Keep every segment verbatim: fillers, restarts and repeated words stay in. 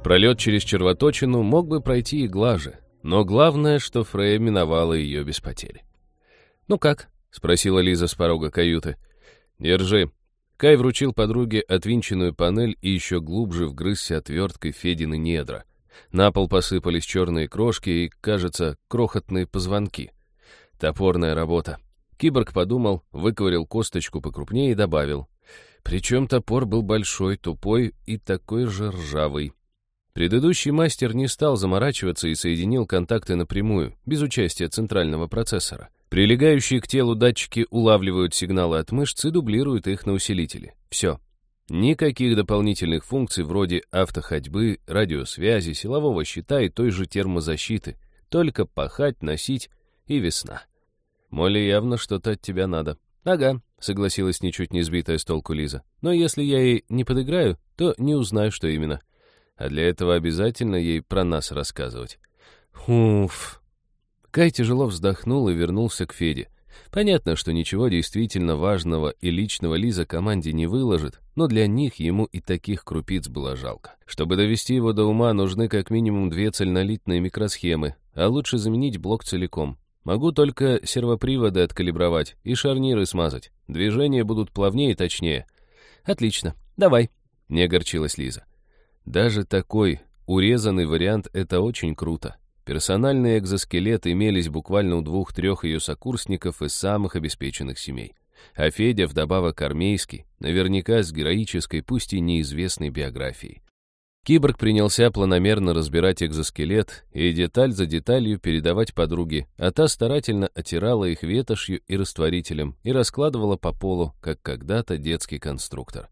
Пролет через червоточину мог бы пройти и глаже, но главное, что Фрея миновала ее без потерь. «Ну как?» — спросила Лиза с порога каюты. «Держи». Кай вручил подруге отвинченную панель и еще глубже вгрызся отверткой Федины недра. На пол посыпались черные крошки и, кажется, крохотные позвонки. Топорная работа. Киборг подумал, выковырял косточку покрупнее и добавил. Причем топор был большой, тупой и такой же ржавый. Предыдущий мастер не стал заморачиваться и соединил контакты напрямую, без участия центрального процессора. Прилегающие к телу датчики улавливают сигналы от мышц и дублируют их на усилители. Все. Никаких дополнительных функций вроде автоходьбы, радиосвязи, силового щита и той же термозащиты. Только пахать, носить и весна. Молли явно что-то от тебя надо. Ага, согласилась ничуть не сбитая с толку Лиза. Но если я ей не подыграю, то не узнаю, что именно. А для этого обязательно ей про нас рассказывать. Уф. Кай тяжело вздохнул и вернулся к Феде. Понятно, что ничего действительно важного и личного Лиза команде не выложит, но для них ему и таких крупиц было жалко. Чтобы довести его до ума, нужны как минимум две цельнолитные микросхемы, а лучше заменить блок целиком. Могу только сервоприводы откалибровать и шарниры смазать. Движения будут плавнее и точнее. Отлично, давай, не огорчилась Лиза. Даже такой урезанный вариант — это очень круто. Персональные экзоскелеты имелись буквально у двух-трех ее сокурсников из самых обеспеченных семей. А Федя вдобавок армейский, наверняка с героической, пусть и неизвестной биографией. Киборг принялся планомерно разбирать экзоскелет и деталь за деталью передавать подруге, а та старательно оттирала их ветошью и растворителем и раскладывала по полу, как когда-то детский конструктор.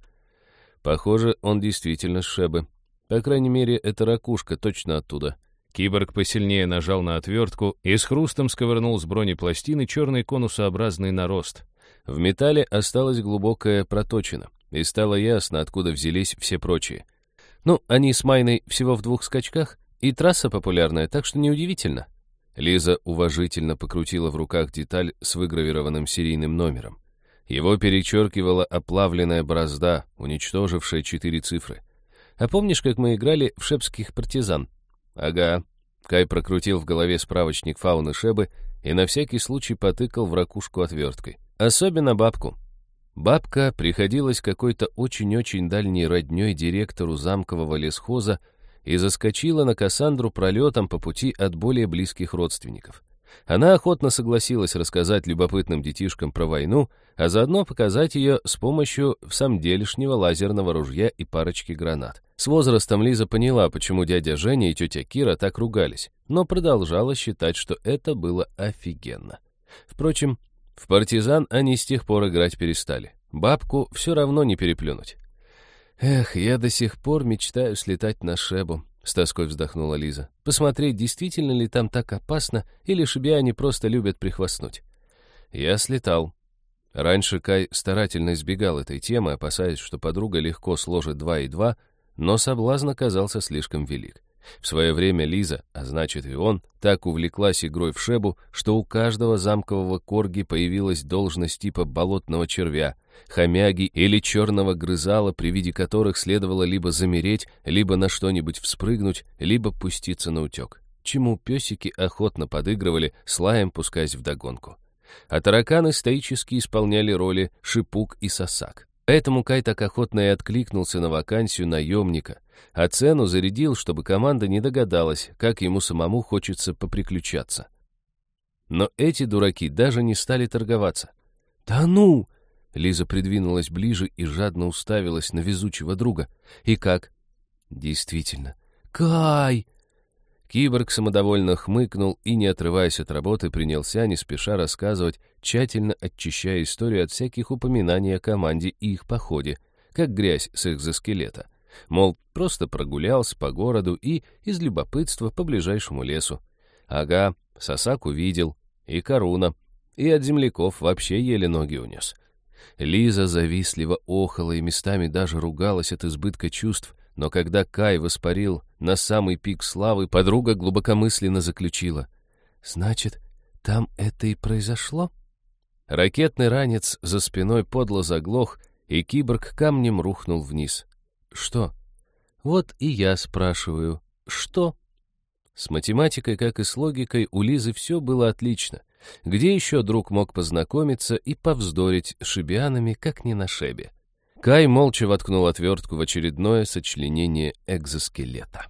Похоже, он действительно с Шебы. По крайней мере, эта ракушка точно оттуда. Киборг посильнее нажал на отвертку и с хрустом сковырнул с бронепластины черный конусообразный нарост. В металле осталась глубокая проточина, и стало ясно, откуда взялись все прочие. Ну, они с Майной всего в двух скачках, и трасса популярная, так что неудивительно. Лиза уважительно покрутила в руках деталь с выгравированным серийным номером. Его перечеркивала оплавленная борозда, уничтожившая четыре цифры. А помнишь, как мы играли в шебских партизан? Ага. Кай прокрутил в голове справочник фауны Шебы и на всякий случай потыкал в ракушку отверткой. Особенно бабку. Бабка приходилась какой-то очень-очень дальней роднёй директору замкового лесхоза и заскочила на Кассандру пролетом по пути от более близких родственников. Она охотно согласилась рассказать любопытным детишкам про войну, а заодно показать ее с помощью всамделишнего лазерного ружья и парочки гранат. С возрастом Лиза поняла, почему дядя Женя и тетя Кира так ругались, но продолжала считать, что это было офигенно. Впрочем, в партизан они с тех пор играть перестали. Бабку все равно не переплюнуть. «Эх, я до сих пор мечтаю слетать на Шебу», — с тоской вздохнула Лиза. «Посмотреть, действительно ли там так опасно, или шебяне просто любят прихвастнуть». Я слетал. Раньше Кай старательно избегал этой темы, опасаясь, что подруга легко сложит два и два, но соблазн оказался слишком велик. В свое время Лиза, а значит и он, так увлеклась игрой в Шебу, что у каждого замкового корги появилась должность типа болотного червя, хомяги или черного грызала, при виде которых следовало либо замереть, либо на что-нибудь вспрыгнуть, либо пуститься на утек, чему песики охотно подыгрывали, с лаем пускаясь вдогонку. А тараканы стоически исполняли роли шипук и сосак. Поэтому Кай так охотно и откликнулся на вакансию наемника, а цену зарядил, чтобы команда не догадалась, как ему самому хочется поприключаться. Но эти дураки даже не стали торговаться. «Да ну!» — Лиза придвинулась ближе и жадно уставилась на везучего друга. «И как?» «Действительно. Кай!» Киборг самодовольно хмыкнул и, не отрываясь от работы, принялся не спеша рассказывать, тщательно очищая историю от всяких упоминаний о команде и их походе, как грязь с экзоскелета. Мол, просто прогулялся по городу и из любопытства по ближайшему лесу. Ага, сосак увидел, и Коруна, и от земляков вообще еле ноги унес. Лиза завистливо охала и местами даже ругалась от избытка чувств, но когда Кай воспарил на самый пик славы, подруга глубокомысленно заключила: «Значит, там это и произошло?» Ракетный ранец за спиной подло заглох, и киборг камнем рухнул вниз. «Что?» Вот и я спрашиваю, что? С математикой, как и с логикой, у Лизы все было отлично. Где еще друг мог познакомиться и повздорить с шибианами, как не на шебе? Кай молча воткнул отвертку в очередное сочленение экзоскелета.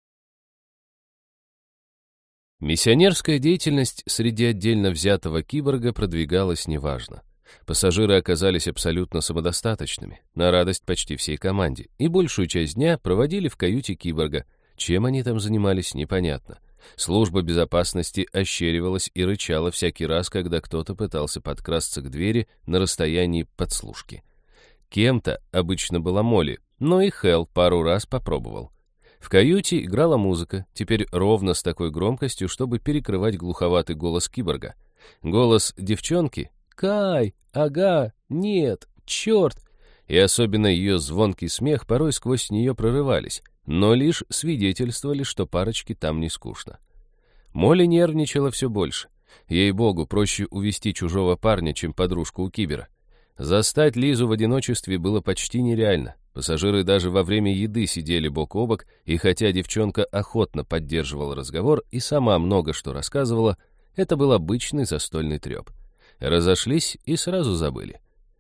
Миссионерская деятельность среди отдельно взятого киборга продвигалась неважно. Пассажиры оказались абсолютно самодостаточными, на радость почти всей команде, и большую часть дня проводили в каюте киборга. Чем они там занимались, непонятно. Служба безопасности ощеривалась и рычала всякий раз, когда кто-то пытался подкрасться к двери на расстоянии подслушки. Кем-то обычно была Молли, но и Хелл пару раз попробовал. В каюте играла музыка, теперь ровно с такой громкостью, чтобы перекрывать глуховатый голос киборга. Голос девчонки «Кай! Ага! Нет! Черт!» и особенно ее звонкий смех порой сквозь нее прорывались, но лишь свидетельствовали, что парочке там не скучно. Молли нервничала все больше. Ей-богу, проще увести чужого парня, чем подружку у кибера. Застать Лизу в одиночестве было почти нереально. Пассажиры даже во время еды сидели бок о бок, и хотя девчонка охотно поддерживала разговор и сама много что рассказывала, это был обычный застольный треп. Разошлись и сразу забыли.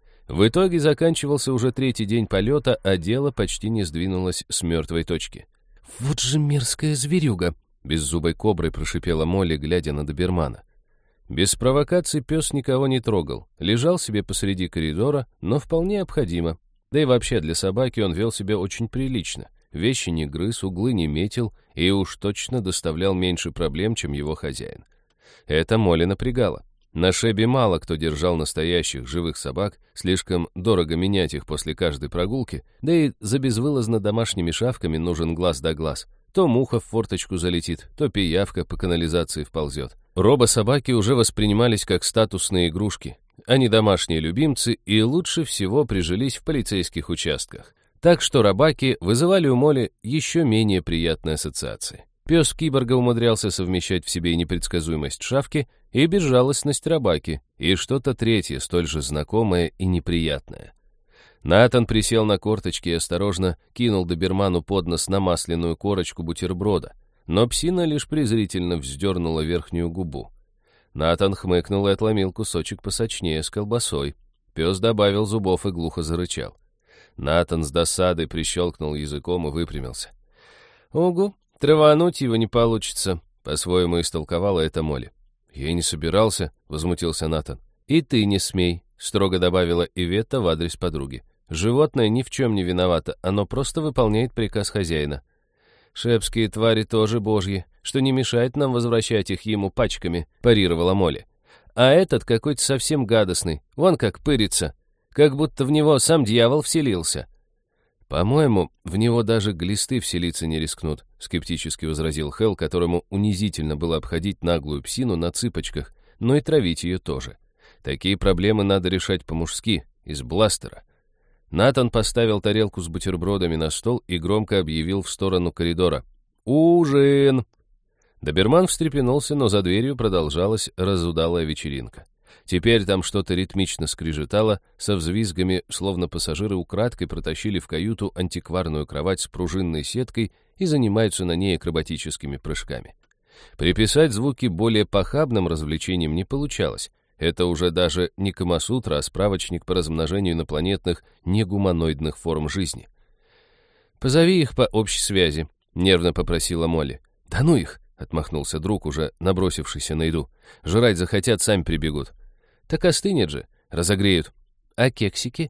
В итоге заканчивался уже третий день полета, а дело почти не сдвинулось с мертвой точки. «Вот же мерзкая зверюга!» — беззубой коброй прошипела Молли, глядя на добермана. Без провокаций пес никого не трогал, лежал себе посреди коридора, но вполне обходимо. Да и вообще для собаки он вел себя очень прилично. Вещи не грыз, углы не метил и уж точно доставлял меньше проблем, чем его хозяин. Это Молли напрягало. На шебе мало кто держал настоящих живых собак, слишком дорого менять их после каждой прогулки, да и за безвылазно домашними шавками нужен глаз да глаз. То муха в форточку залетит, то пиявка по канализации вползет. Робо-собаки уже воспринимались как статусные игрушки. Они домашние любимцы и лучше всего прижились в полицейских участках. Так что рабаки вызывали у Молли еще менее приятные ассоциации. Пес киборга умудрялся совмещать в себе и непредсказуемость шавки, и безжалостность рабаки, и что-то третье, столь же знакомое и неприятное. Натан присел на корточки и осторожно кинул доберману под нос намасленную корочку бутерброда, но псина лишь презрительно вздернула верхнюю губу. Натан хмыкнул и отломил кусочек посочнее с колбасой. Пес добавил зубов и глухо зарычал. Натан с досадой прищелкнул языком и выпрямился. «Угу, травануть его не получится», — по-своему истолковала это Молли. «Я и не собирался», — возмутился Натан. «И ты не смей», — строго добавила Иветта в адрес подруги. «Животное ни в чем не виновато, оно просто выполняет приказ хозяина». «Шепские твари тоже божьи, что не мешает нам возвращать их ему пачками», — парировала Молли. «А этот какой-то совсем гадостный, вон как пырится, как будто в него сам дьявол вселился». «По-моему, в него даже глисты вселиться не рискнут», — скептически возразил Хелл, которому унизительно было обходить наглую псину на цыпочках, но и травить ее тоже. Такие проблемы надо решать по-мужски, из бластера. Натан поставил тарелку с бутербродами на стол и громко объявил в сторону коридора: «Ужин!». Доберман встрепенулся, но за дверью продолжалась разудалая вечеринка. Теперь там что-то ритмично скрежетало, со взвизгами, словно пассажиры украдкой протащили в каюту антикварную кровать с пружинной сеткой и занимаются на ней акробатическими прыжками. Приписать звуки более похабным развлечениям не получалось. Это уже даже не Камасутра, а справочник по размножению инопланетных негуманоидных форм жизни. «Позови их по общей связи», — нервно попросила Молли. «Да ну их!» — отмахнулся друг, уже набросившийся на еду. «Жрать захотят, сами прибегут». «Так остынет же, разогреют». «А кексики?»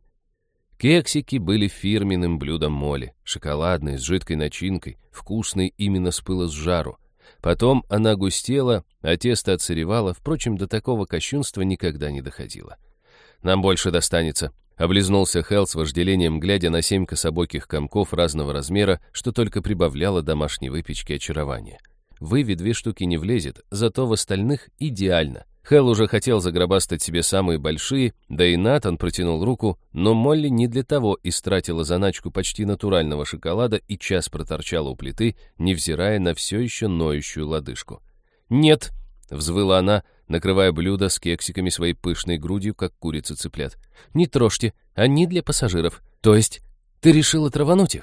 Кексики были фирменным блюдом Молли, шоколадные, с жидкой начинкой, вкусной именно с пыла с жару. Потом она густела, а тесто отсыревало, впрочем, до такого кощунства никогда не доходило. «Нам больше достанется», — облизнулся Хелл с вожделением, глядя на семь кособоких комков разного размера, что только прибавляло домашней выпечке очарования. В Иви две штуки не влезет, зато в остальных идеально. Хелл уже хотел загробастать себе самые большие, да и Натан протянул руку, но Молли не для того истратила заначку почти натурального шоколада и час проторчала у плиты, невзирая на все еще ноющую лодыжку. «Нет!» — взвыла она, накрывая блюдо с кексиками своей пышной грудью, как курица цыплят. «Не трожьте, они для пассажиров. То есть ты решила травануть их?»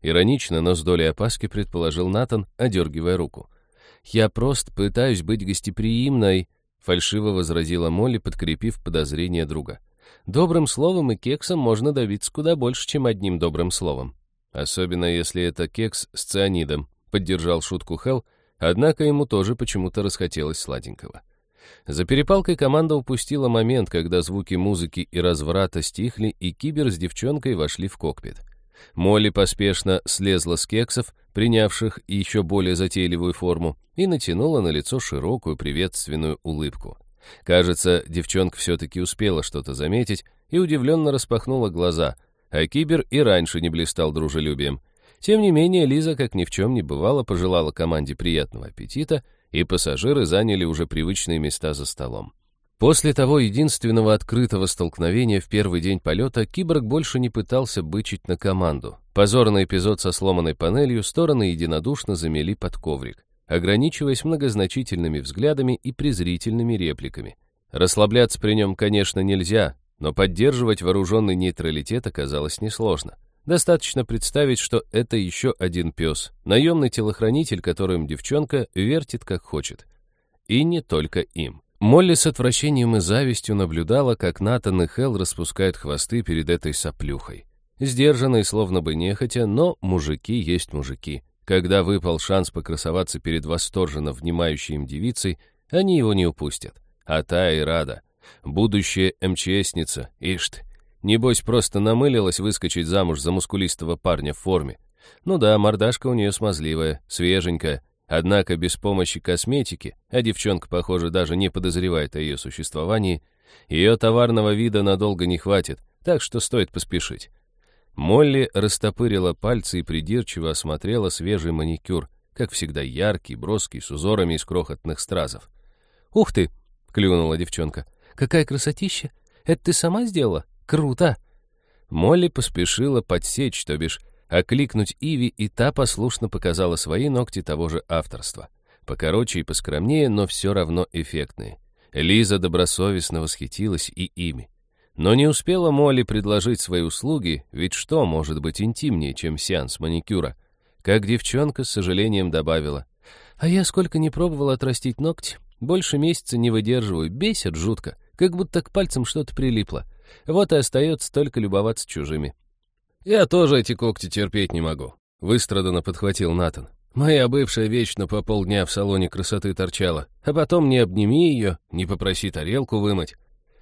Иронично, но с долей опаски предположил Натан, одергивая руку. «Я просто пытаюсь быть гостеприимной», — фальшиво возразила Молли, подкрепив подозрение друга. «Добрым словом и кексом можно добиться куда больше, чем одним добрым словом. Особенно если это кекс с цианидом», — поддержал шутку Хелл, однако ему тоже почему-то расхотелось сладенького. За перепалкой команда упустила момент, когда звуки музыки и разврата стихли, и Кибер с девчонкой вошли в кокпит. Молли поспешно слезла с кексов, принявших еще более затейливую форму, и натянула на лицо широкую приветственную улыбку. Кажется, девчонка все-таки успела что-то заметить и удивленно распахнула глаза, а Кибер и раньше не блистал дружелюбием. Тем не менее, Лиза, как ни в чем не бывало, пожелала команде приятного аппетита, и пассажиры заняли уже привычные места за столом. После того единственного открытого столкновения в первый день полета Киборг больше не пытался бычить на команду. Позорный эпизод со сломанной панелью стороны единодушно замели под коврик, ограничиваясь многозначительными взглядами и презрительными репликами. Расслабляться при нем, конечно, нельзя, но поддерживать вооруженный нейтралитет оказалось несложно. Достаточно представить, что это еще один пес, наемный телохранитель, которым девчонка вертит как хочет. И не только им. Молли с отвращением и завистью наблюдала, как Натан и Хелл распускают хвосты перед этой соплюхой. Сдержанные, словно бы нехотя, но мужики есть мужики. Когда выпал шанс покрасоваться перед восторженно внимающей им девицей, они его не упустят. А та и рада. Будущая МЧСница, ишь ты, небось просто намылилась выскочить замуж за мускулистого парня в форме. Ну да, мордашка у нее смазливая, свеженькая, однако без помощи косметики, а девчонка, похоже, даже не подозревает о ее существовании, ее товарного вида надолго не хватит, так что стоит поспешить. Молли растопырила пальцы и придирчиво осмотрела свежий маникюр, как всегда яркий, броский, с узорами из крохотных стразов. «Ух ты!» — клюнула девчонка. «Какая красотища! Это ты сама сделала? Круто!» Молли поспешила подсечь, то бишь окликнуть Иви, и та послушно показала свои ногти того же авторства. Покороче и поскромнее, но все равно эффектные. Лиза добросовестно восхитилась и ими. Но не успела Молли предложить свои услуги, ведь что может быть интимнее, чем сеанс маникюра? Как девчонка с сожалением добавила: «А я сколько не пробовала отрастить ногти, больше месяца не выдерживаю, бесит жутко, как будто к пальцам что-то прилипло. Вот и остается только любоваться чужими». «Я тоже эти когти терпеть не могу», — выстраданно подхватил Натан. «Моя бывшая вечно по полдня в салоне красоты торчала, а потом не обними ее, не попроси тарелку вымыть».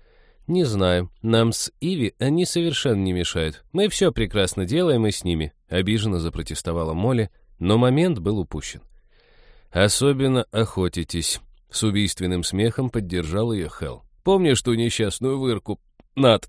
«Не знаю, нам с Иви они совершенно не мешают. Мы все прекрасно делаем и с ними», — обиженно запротестовала Молли, но момент был упущен. «Особенно охотитесь», — с убийственным смехом поддержал ее Хелл. «Помнишь ту несчастную вырку, Нат?»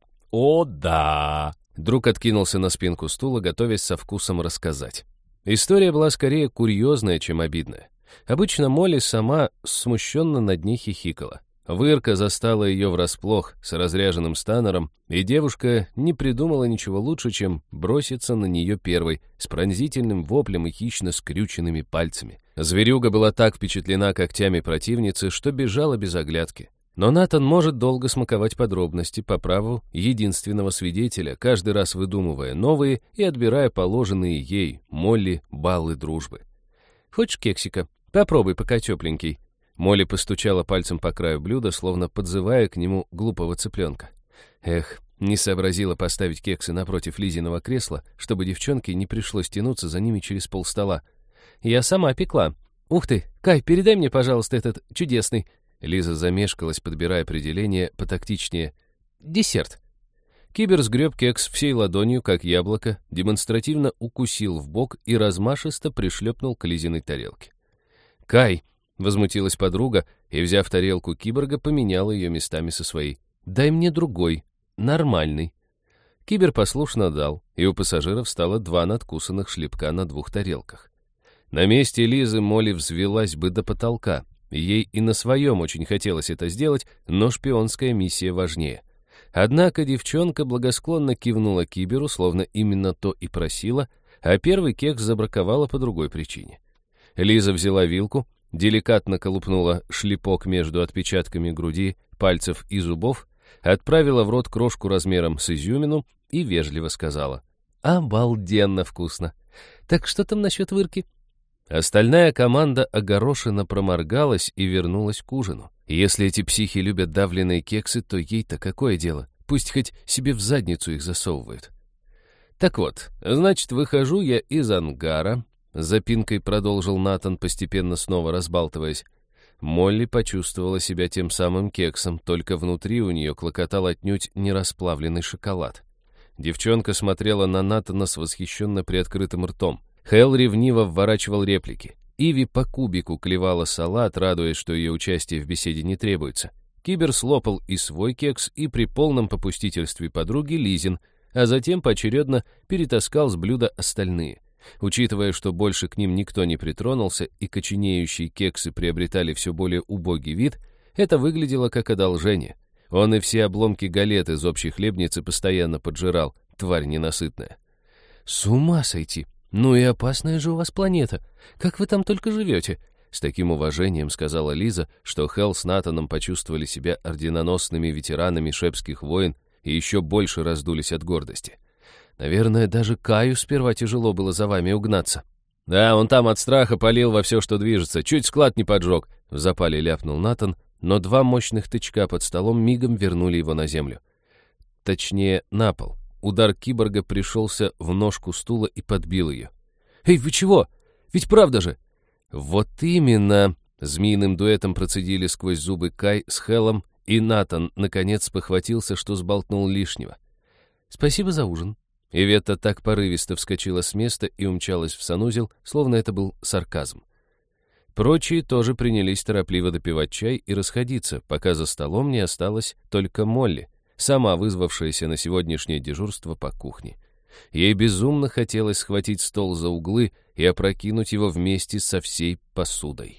«О, да!» Друг откинулся на спинку стула, готовясь со вкусом рассказать. История была скорее курьезная, чем обидная. Обычно Молли сама смущенно над ней хихикала. Вырка застала ее врасплох с разряженным станером, и девушка не придумала ничего лучше, чем броситься на нее первой, с пронзительным воплем и хищно скрюченными пальцами. Зверюга была так впечатлена когтями противницы, что бежала без оглядки. Но Натан может долго смаковать подробности по праву единственного свидетеля, каждый раз выдумывая новые и отбирая положенные ей, Молли, баллы дружбы. «Хочешь кексика? Попробуй, пока тепленький». Молли постучала пальцем по краю блюда, словно подзывая к нему глупого цыпленка. Эх, не сообразила поставить кексы напротив Лизиного кресла, чтобы девчонке не пришлось тянуться за ними через полстола. «Я сама пекла. Ух ты, Кай, передай мне, пожалуйста, этот чудесный...» Лиза замешкалась, подбирая определение потактичнее. «Десерт». Кибер сгреб кекс всей ладонью, как яблоко, демонстративно укусил в бок и размашисто пришлепнул к Лизиной тарелке. «Кай!» — возмутилась подруга и, взяв тарелку киборга, поменяла ее местами со своей. «Дай мне другой, нормальный». Кибер послушно дал, и у пассажиров стало два надкусанных шлепка на двух тарелках. На месте Лизы Молли взвелась бы до потолка. Ей и на своем очень хотелось это сделать, но шпионская миссия важнее. Однако девчонка благосклонно кивнула Киберу, словно именно то и просила, а первый кекс забраковала по другой причине. Лиза взяла вилку, деликатно колупнула шлепок между отпечатками груди, пальцев и зубов, отправила в рот крошку размером с изюмину и вежливо сказала: «Обалденно вкусно! Так что там насчет вырки?» Остальная команда огорошенно проморгалась и вернулась к ужину. Если эти психи любят давленные кексы, то ей-то какое дело? Пусть хоть себе в задницу их засовывают. «Так вот, значит, выхожу я из ангара», — запинкой продолжил Натан, постепенно снова разбалтываясь. Молли почувствовала себя тем самым кексом, только внутри у нее клокотал отнюдь не расплавленный шоколад. Девчонка смотрела на Натана с восхищенно приоткрытым ртом. Хэл ревниво вворачивал реплики. Иви по кубику клевала салат, радуясь, что ее участие в беседе не требуется. Кибер слопал и свой кекс, и при полном попустительстве подруги Лизин, а затем поочередно перетаскал с блюда остальные. Учитывая, что больше к ним никто не притронулся и коченеющие кексы приобретали все более убогий вид, это выглядело как одолжение. Он и все обломки галет из общей хлебницы постоянно поджирал, тварь ненасытная. «С ума сойти! Ну и опасная же у вас планета! Как вы там только живете?» С таким уважением сказала Лиза, что Хэл с Натаном почувствовали себя орденоносными ветеранами шепских войн и еще больше раздулись от гордости. «Наверное, даже Каю сперва тяжело было за вами угнаться». «Да, он там от страха палил во все, что движется, чуть склад не поджег», — в запале ляпнул Натан, но два мощных тычка под столом мигом вернули его на землю. Точнее, на пол. Удар киборга пришелся в ножку стула и подбил ее. «Эй, вы чего? Ведь правда же!» «Вот именно!» — змеиным дуэтом процедили сквозь зубы Кай с Хелом, и Натан, наконец, похватился, что сболтнул лишнего. «Спасибо за ужин». Иветта так порывисто вскочила с места и умчалась в санузел, словно это был сарказм. Прочие тоже принялись торопливо допивать чай и расходиться, пока за столом не осталась только Молли, сама вызвавшаяся на сегодняшнее дежурство по кухне. Ей безумно хотелось схватить стол за углы и опрокинуть его вместе со всей посудой.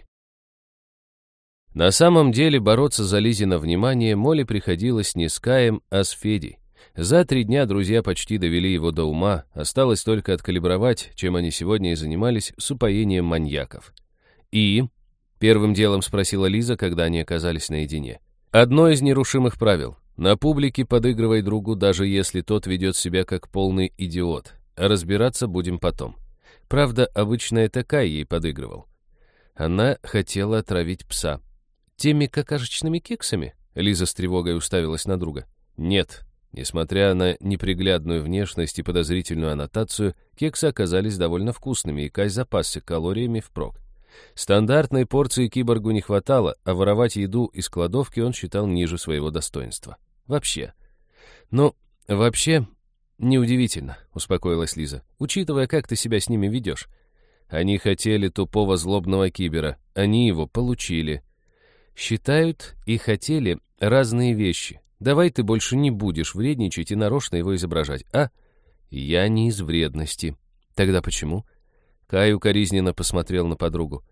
На самом деле бороться за Лизино внимание Молли приходилось не с Каем, а с Федей. За три дня друзья почти довели его до ума, осталось только откалибровать, чем они сегодня и занимались, с упоением маньяков. «И?» — первым делом спросила Лиза, когда они оказались наедине. «Одно из нерушимых правил. На публике подыгрывай другу, даже если тот ведет себя как полный идиот. А разбираться будем потом». Правда, обычно это Кай ей подыгрывал. Она хотела отравить пса. «Теми какашечными кексами?» — Лиза с тревогой уставилась на друга. «Нет». Несмотря на неприглядную внешность и подозрительную аннотацию, кексы оказались довольно вкусными, и Кай запасся калориями впрок. Стандартной порции киборгу не хватало, а воровать еду из кладовки он считал ниже своего достоинства. Вообще. «Ну, вообще, неудивительно», — успокоилась Лиза, «учитывая, как ты себя с ними ведешь. Они хотели тупого злобного кибера, они его получили. Считают и хотели разные вещи. Давай ты больше не будешь вредничать и нарочно его изображать, а?» «Я не из вредности». «Тогда почему?» Кай укоризненно посмотрел на подругу.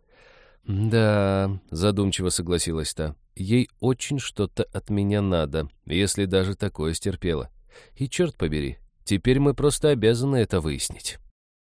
«Да», — задумчиво согласилась та, «ей очень что-то от меня надо, если даже такое стерпела. И черт побери, теперь мы просто обязаны это выяснить».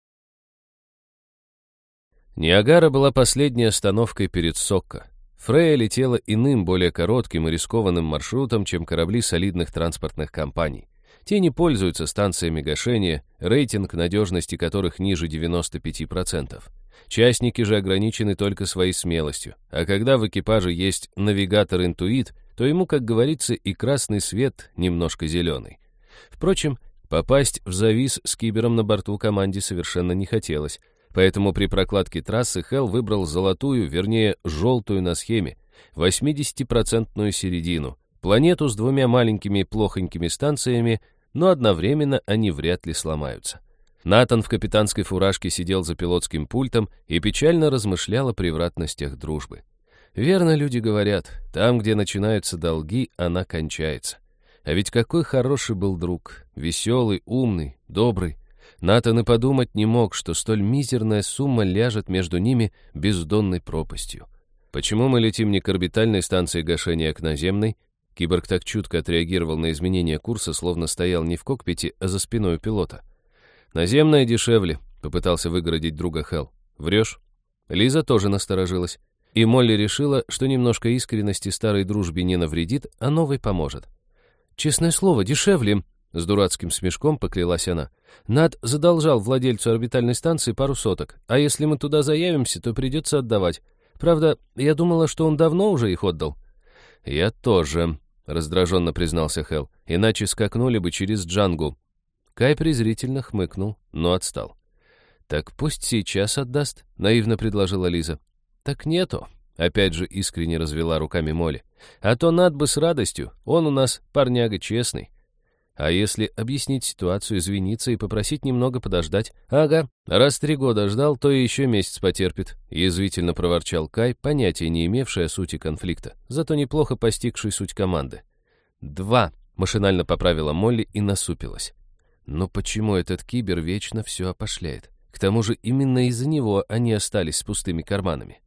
Ниагара была последней остановкой перед Сокко. Фрея летела иным, более коротким и рискованным маршрутом, чем корабли солидных транспортных компаний. Те не пользуются станциями гашения, рейтинг надежности которых ниже девяноста пяти процентов. Частники же ограничены только своей смелостью, а когда в экипаже есть навигатор-интуит, то ему, как говорится, и красный свет немножко зеленый. Впрочем, попасть в завис с кибером на борту команде совершенно не хотелось, поэтому при прокладке трассы Хэл выбрал золотую, вернее, желтую на схеме, восьмидесятипроцентную середину, планету с двумя маленькими плохонькими станциями, но одновременно они вряд ли сломаются. Натан в капитанской фуражке сидел за пилотским пультом и печально размышлял о превратностях дружбы. Верно люди говорят, там, где начинаются долги, она кончается. А ведь какой хороший был друг, веселый, умный, добрый. Натан и подумать не мог, что столь мизерная сумма ляжет между ними бездонной пропастью. «Почему мы летим не к орбитальной станции гашения, а к наземной?» Киборг так чутко отреагировал на изменение курса, словно стоял не в кокпите, а за спиной у пилота. «Наземная дешевле», — попытался выгородить друга Хэл. «Врешь?» Лиза тоже насторожилась. И Молли решила, что немножко искренности старой дружбе не навредит, а новой поможет. «Честное слово, дешевле», — с дурацким смешком поклялась она. «Над задолжал владельцу орбитальной станции пару соток, а если мы туда заявимся, то придется отдавать. Правда, я думала, что он давно уже их отдал». «Я тоже», — раздраженно признался Хелл, «иначе скакнули бы через Джангу». Кай презрительно хмыкнул, но отстал. «Так пусть сейчас отдаст», — наивно предложила Лиза. «Так нету», — опять же искренне развела руками Молли. «А то Над бы с радостью, он у нас парняга честный». «А если объяснить ситуацию, извиниться и попросить немного подождать?» «Ага, раз три года ждал, то и еще месяц потерпит», — язвительно проворчал Кай, понятия не имевший о сути конфликта, зато неплохо постигший суть команды. «Два», — машинально поправила Молли и насупилась. «Но почему этот кибер вечно все опошляет? К тому же именно из-за него они остались с пустыми карманами».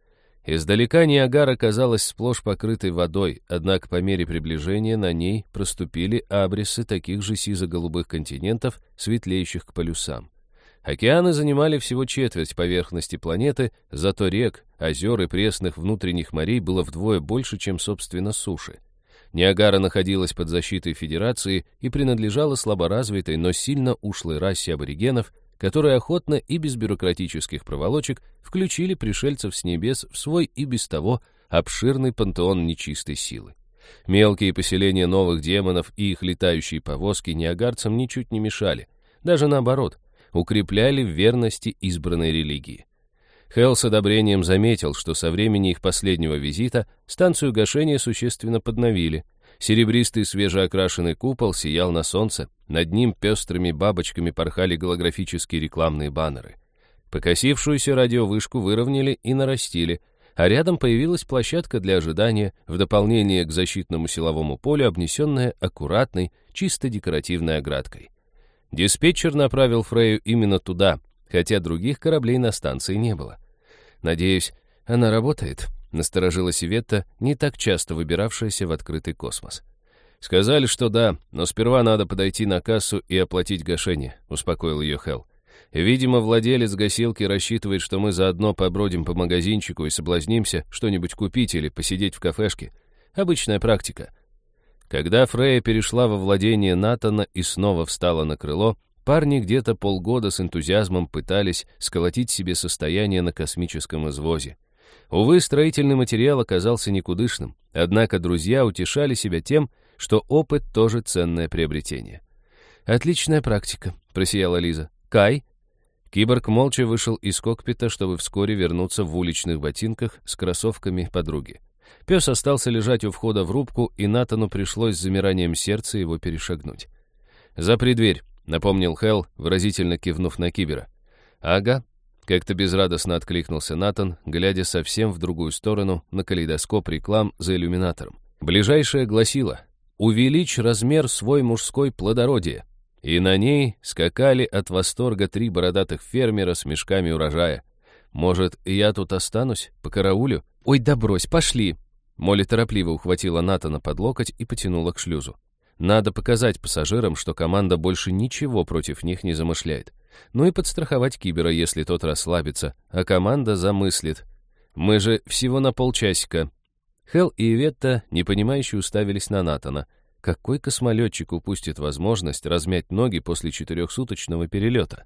Издалека Ниагара казалась сплошь покрытой водой, однако по мере приближения на ней проступили абрисы таких же сизо-голубых континентов, светлеющих к полюсам. Океаны занимали всего четверть поверхности планеты, зато рек, озер и пресных внутренних морей было вдвое больше, чем, собственно, суши. Ниагара находилась под защитой Федерации и принадлежала слаборазвитой, но сильно ушлой расе аборигенов, которые охотно и без бюрократических проволочек включили пришельцев с небес в свой и без того обширный пантеон нечистой силы. Мелкие поселения новых демонов и их летающие повозки ниагарцам ничуть не мешали, даже наоборот, укрепляли в верности избранной религии. Хелл с одобрением заметил, что со времени их последнего визита станцию гашения существенно подновили. Серебристый свежеокрашенный купол сиял на солнце, над ним пестрыми бабочками порхали голографические рекламные баннеры. Покосившуюся радиовышку выровняли и нарастили, а рядом появилась площадка для ожидания, в дополнение к защитному силовому полю, обнесенная аккуратной, чисто декоративной оградкой. Диспетчер направил Фрейю именно туда, хотя других кораблей на станции не было. «Надеюсь, она работает?» — насторожилась Иветта, не так часто выбиравшаяся в открытый космос. «Сказали, что да, но сперва надо подойти на кассу и оплатить гашение», — успокоил ее Хелл. «Видимо, владелец гасилки рассчитывает, что мы заодно побродим по магазинчику и соблазнимся что-нибудь купить или посидеть в кафешке. Обычная практика». Когда Фрейя перешла во владение Натана и снова встала на крыло, парни где-то полгода с энтузиазмом пытались сколотить себе состояние на космическом извозе. Увы, строительный материал оказался никудышным, однако друзья утешали себя тем, что опыт тоже ценное приобретение. «Отличная практика», — просияла Лиза. «Кай?» Киборг молча вышел из кокпита, чтобы вскоре вернуться в уличных ботинках с кроссовками подруги. Пес остался лежать у входа в рубку, и Натану пришлось с замиранием сердца его перешагнуть. «Запри дверь», — напомнил Хелл, выразительно кивнув на кибера. «Ага», — как-то безрадостно откликнулся Натан, глядя совсем в другую сторону на калейдоскоп реклам за иллюминатором. Ближайшая гласила: «Увеличь размер свой мужской плодородия». И на ней скакали от восторга три бородатых фермера с мешками урожая. «Может, я тут останусь, по караулю?» «Ой, да брось, пошли!» Молли торопливо ухватила Натана под локоть и потянула к шлюзу. Надо показать пассажирам, что команда больше ничего против них не замышляет. Ну и подстраховать кибера, если тот расслабится, а команда замыслит. Мы же всего на полчасика. Хелл и Иветта непонимающе уставились на Натана. Какой космолетчик упустит возможность размять ноги после четырехсуточного перелета?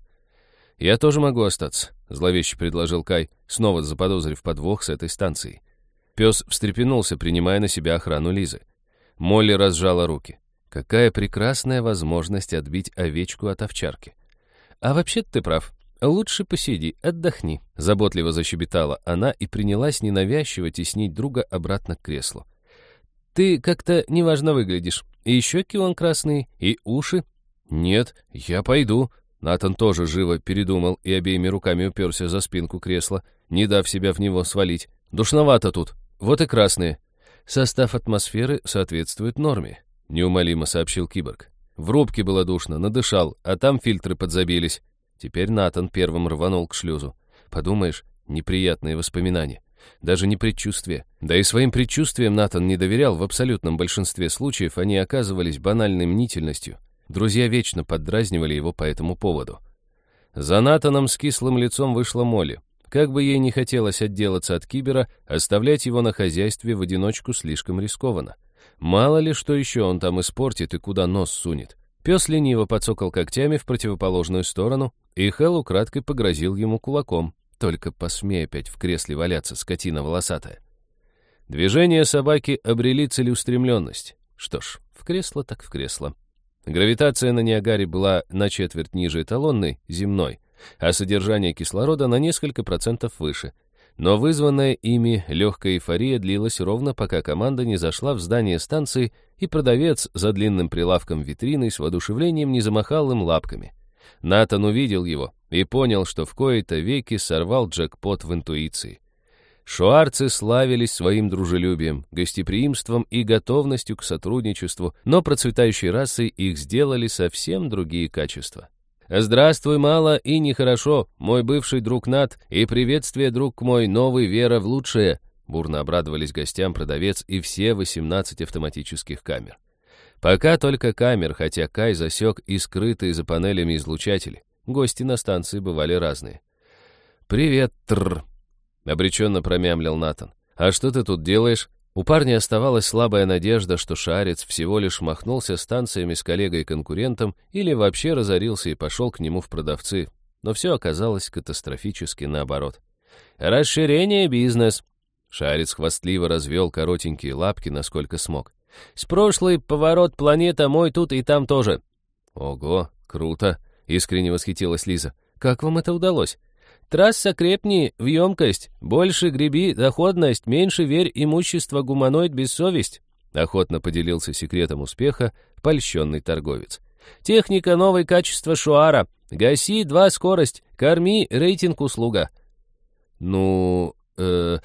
«Я тоже могу остаться», — зловеще предложил Кай, снова заподозрив подвох с этой станцией. Пес встрепенулся, принимая на себя охрану Лизы. Молли разжала руки. Какая прекрасная возможность отбить овечку от овчарки. «А вообще-то ты прав. Лучше посиди, отдохни», — заботливо защебетала она и принялась ненавязчиво теснить друга обратно к креслу. «Ты как-то неважно выглядишь. И щеки вон красные, и уши». «Нет, я пойду». Натан тоже живо передумал и обеими руками уперся за спинку кресла, не дав себя в него свалить. «Душновато тут. Вот и красные». «Состав атмосферы соответствует норме», — неумолимо сообщил киборг. «В рубке было душно, надышал, а там фильтры подзабились». Теперь Натан первым рванул к шлюзу. Подумаешь, неприятные воспоминания. Даже не предчувствие. Да и своим предчувствиям Натан не доверял, в абсолютном большинстве случаев они оказывались банальной мнительностью. Друзья вечно поддразнивали его по этому поводу. За Натаном с кислым лицом вышла Молли. Как бы ей не хотелось отделаться от кибера, оставлять его на хозяйстве в одиночку слишком рискованно. Мало ли, что еще он там испортит и куда нос сунет. Пес лениво подсокал когтями в противоположную сторону, и Хэл украдкой погрозил ему кулаком. Только посмей опять в кресле валяться, скотина волосатая. Движения собаки обрели целеустремленность. Что ж, в кресло так в кресло. Гравитация на Ниагаре была на четверть ниже эталонной, земной, а содержание кислорода на несколько процентов выше. Но вызванная ими легкая эйфория длилась ровно, пока команда не зашла в здание станции, и продавец за длинным прилавком витриной с воодушевлением не замахал им лапками. Натан увидел его и понял, что в кои-то веки сорвал джекпот в интуиции. Шуарцы славились своим дружелюбием, гостеприимством и готовностью к сотрудничеству, но процветающей расой их сделали совсем другие качества. «Здравствуй, мало и нехорошо, мой бывший друг Нат, и приветствие, друг мой, новый, вера в лучшее!» Бурно обрадовались гостям продавец и все восемнадцать автоматических камер. Пока только камер, хотя Кай засек и скрытые за панелями излучатели. Гости на станции бывали разные. «Привет, тррр!» — обреченно промямлил Натан. «А что ты тут делаешь?» У парня оставалась слабая надежда, что шарец всего лишь махнулся станциями с коллегой-конкурентом или вообще разорился и пошел к нему в продавцы. Но все оказалось катастрофически наоборот. «Расширение бизнес!» Шарец хвастливо развел коротенькие лапки, насколько смог. «С прошлый поворот планета мой тут и там тоже». «Ого, круто!» — искренне восхитилась Лиза. «Как вам это удалось?» «Трасса крепни в емкость, больше греби доходность, меньше верь имущество гуманоид бессовесть», охотно поделился секретом успеха польщенный торговец. «Техника новой качества Шуара. Гаси два скорость, корми рейтинг услуга». «Ну, э,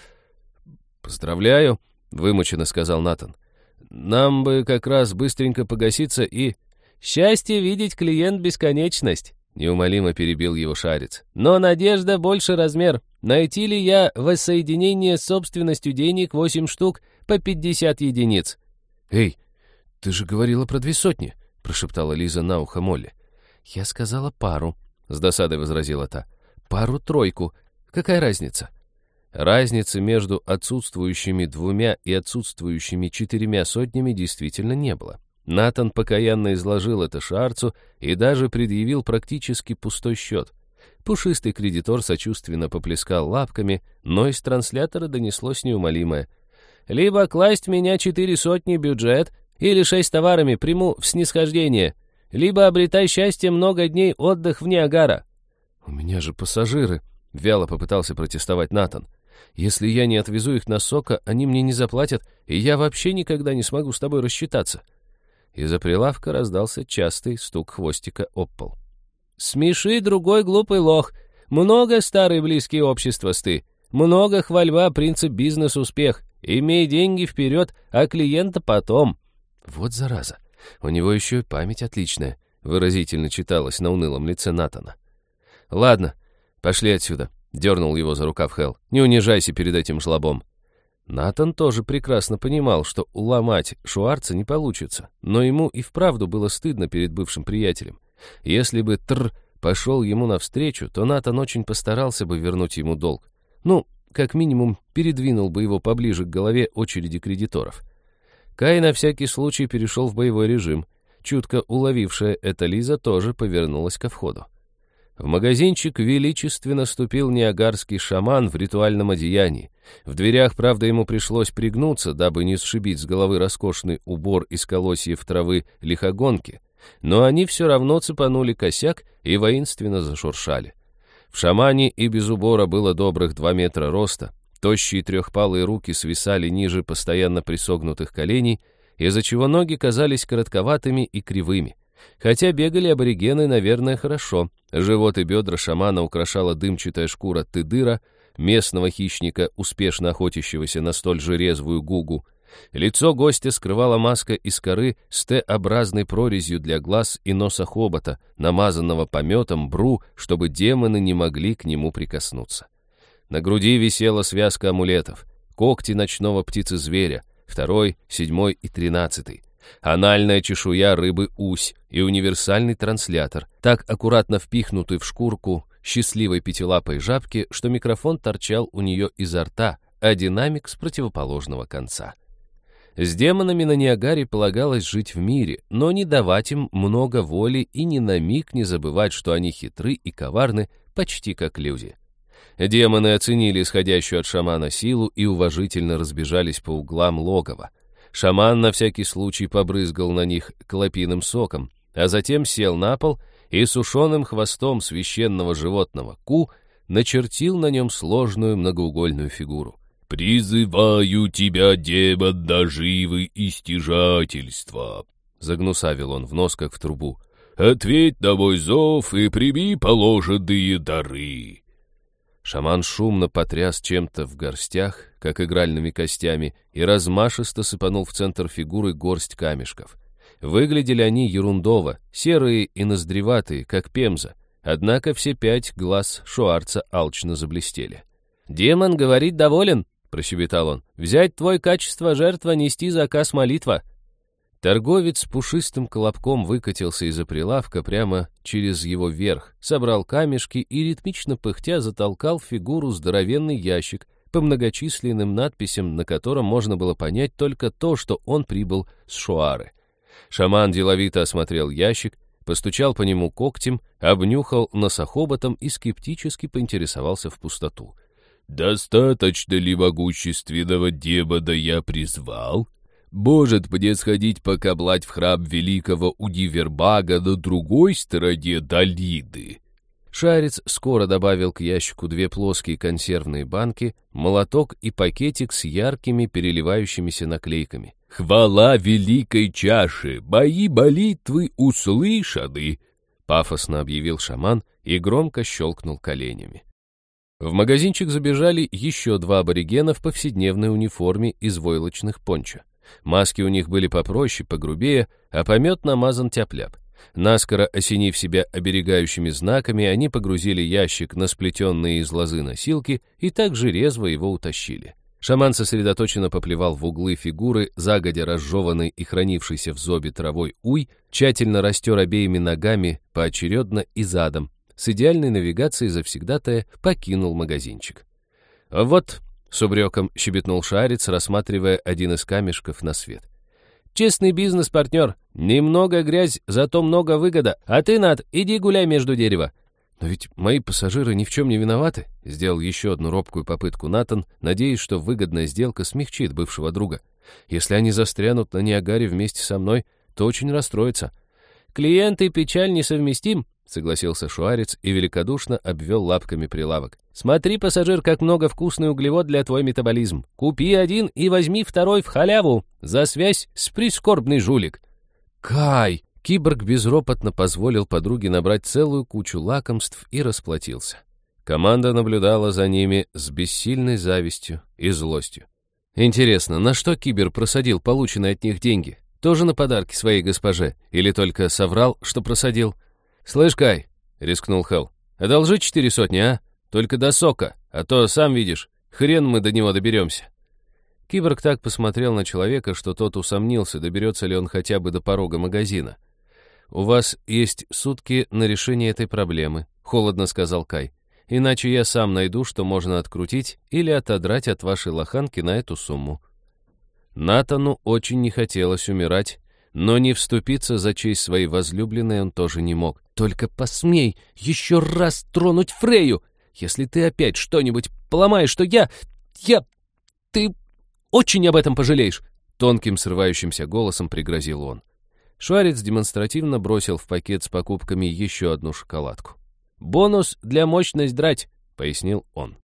поздравляю», — вымученно сказал Натан. «Нам бы как раз быстренько погаситься и...» «Счастье видеть клиент бесконечность», — неумолимо перебил его шарец. «Но надежда больше размер. Найти ли я воссоединение с собственностью денег восемь штук по пятьдесят единиц?» «Эй, ты же говорила про две сотни», — прошептала Лиза на ухо Молли. «Я сказала пару», — с досадой возразила та. «Пару-тройку. Какая разница?» Разницы между отсутствующими двумя и отсутствующими четырьмя сотнями действительно не было. Натан покаянно изложил это шарцу и даже предъявил практически пустой счет. Пушистый кредитор сочувственно поплескал лапками, но из транслятора донеслось неумолимое. «Либо класть в меня четыре сотни бюджет, или шесть товарами приму в снисхождение, либо обретай счастье много дней отдых в Ниагара». «У меня же пассажиры», — вяло попытался протестовать Натан. «Если я не отвезу их на Сока, они мне не заплатят, и я вообще никогда не смогу с тобой рассчитаться». Из-за прилавка раздался частый стук хвостика об пол. «Смеши другой глупый лох. Много старый близкий общества сты. Много хвальба, принцип бизнес-успех. Имей деньги вперед, а клиента потом». «Вот зараза. У него еще и память отличная», — выразительно читалось на унылом лице Натана. «Ладно, пошли отсюда», — дернул его за рукав Хэл. «Не унижайся перед этим жлобом». Натан тоже прекрасно понимал, что уломать Шуарца не получится, но ему и вправду было стыдно перед бывшим приятелем. Если бы Тр пошел ему навстречу, то Натан очень постарался бы вернуть ему долг. Ну, как минимум, передвинул бы его поближе к голове очереди кредиторов. Кай на всякий случай перешел в боевой режим. Чутко уловившая это Лиза тоже повернулась ко входу. В магазинчик величественно ступил ниагарский шаман в ритуальном одеянии. В дверях, правда, ему пришлось пригнуться, дабы не сшибить с головы роскошный убор из колосьев травы лихогонки, но они все равно цепанули косяк и воинственно зашуршали. В шамане и без убора было добрых два метра роста, тощие трехпалые руки свисали ниже постоянно присогнутых коленей, из-за чего ноги казались коротковатыми и кривыми. Хотя бегали аборигены, наверное, хорошо. Живот и бедра шамана украшала дымчатая шкура тыдыра, местного хищника, успешно охотящегося на столь же резвую гугу. Лицо гостя скрывала маска из коры с Т-образной прорезью для глаз и носа хобота, намазанного пометом бру, чтобы демоны не могли к нему прикоснуться. На груди висела связка амулетов, когти ночного птицы-зверя, второй, седьмой и тринадцатый. Анальная чешуя рыбы-усь и универсальный транслятор, так аккуратно впихнутый в шкурку счастливой пятилапой жабки, что микрофон торчал у нее изо рта, а динамик с противоположного конца. С демонами на Ниагаре полагалось жить в мире, но не давать им много воли и ни на миг не забывать, что они хитры и коварны, почти как люди. Демоны оценили исходящую от шамана силу и уважительно разбежались по углам логова. Шаман на всякий случай побрызгал на них клопиным соком, а затем сел на пол и сушеным хвостом священного животного Ку начертил на нем сложную многоугольную фигуру. «Призываю тебя, демон, наживы и стяжательства!» Загнусавил он в нос, как в трубу. «Ответь на мой зов и прими положенные дары!» Шаман шумно потряс чем-то в горстях, как игральными костями, и размашисто сыпанул в центр фигуры горсть камешков. Выглядели они ерундово, серые и ноздреватые, как пемза, однако все пять глаз шуарца алчно заблестели. «Демон, говорит, доволен!» — прощебетал он. «Взять твой качество жертва, нести заказ молитва». Торговец с пушистым колобком выкатился из-за прилавка прямо через его верх, собрал камешки и, ритмично пыхтя, затолкал в фигуру здоровенный ящик, по многочисленным надписям, на котором можно было понять только то, что он прибыл с Шуары. Шаман деловито осмотрел ящик, постучал по нему когтем, обнюхал носохоботом и скептически поинтересовался в пустоту. «Достаточно ли могущественного демона я призвал? Может мне сходить покаблать в храм великого Удивербага на другой стороне долины?» Шарец скоро добавил к ящику две плоские консервные банки, молоток и пакетик с яркими переливающимися наклейками. «Хвала великой чаше! Мои молитвы услышаны!» — пафосно объявил шаман и громко щелкнул коленями. В магазинчик забежали еще два аборигена в повседневной униформе из войлочных пончо. Маски у них были попроще, погрубее, а помет намазан тяп-ляп. Наскоро осенив себя оберегающими знаками, они погрузили ящик на сплетенные из лозы носилки и так же резво его утащили. Шаман сосредоточенно поплевал в углы фигуры, загодя разжеванной и хранившейся в зобе травой уй, тщательно растер обеими ногами поочередно и задом, с идеальной навигацией завсегдатая покинул магазинчик. «Вот», — с упреком щебетнул Шарец, рассматривая один из камешков на свет. «Честный бизнес, партнер. Немного грязь, зато много выгода. А ты, Над, иди гуляй между дерева». «Но ведь мои пассажиры ни в чем не виноваты», — сделал еще одну робкую попытку Натан, надеясь, что выгодная сделка смягчит бывшего друга. «Если они застрянут на Ниагаре вместе со мной, то очень расстроятся». «Клиент и печаль несовместим», — согласился Шуарец и великодушно обвел лапками прилавок. «Смотри, пассажир, как много вкусный углевод для твой метаболизм. Купи один и возьми второй в халяву за связь с прискорбный жулик». «Кай!» — киборг безропотно позволил подруге набрать целую кучу лакомств и расплатился. Команда наблюдала за ними с бессильной завистью и злостью. Интересно, на что кибер просадил полученные от них деньги? Тоже на подарки своей госпоже? Или только соврал, что просадил? «Слышь, Кай!» — рискнул Хелл. «Одолжи четыре сотни, а? Только до сока, а то, сам видишь, хрен мы до него доберемся». Киборг так посмотрел на человека, что тот усомнился, доберется ли он хотя бы до порога магазина. «У вас есть сутки на решение этой проблемы», — холодно сказал Кай. «Иначе я сам найду, что можно открутить или отодрать от вашей лоханки на эту сумму». Натану очень не хотелось умирать, но не вступиться за честь своей возлюбленной он тоже не мог. «Только посмей еще раз тронуть Фрейю! Если ты опять что-нибудь поломаешь, то я... я... ты очень об этом пожалеешь!» Тонким срывающимся голосом пригрозил он. Шуарец демонстративно бросил в пакет с покупками еще одну шоколадку. «Бонус для мощность драть», — пояснил он.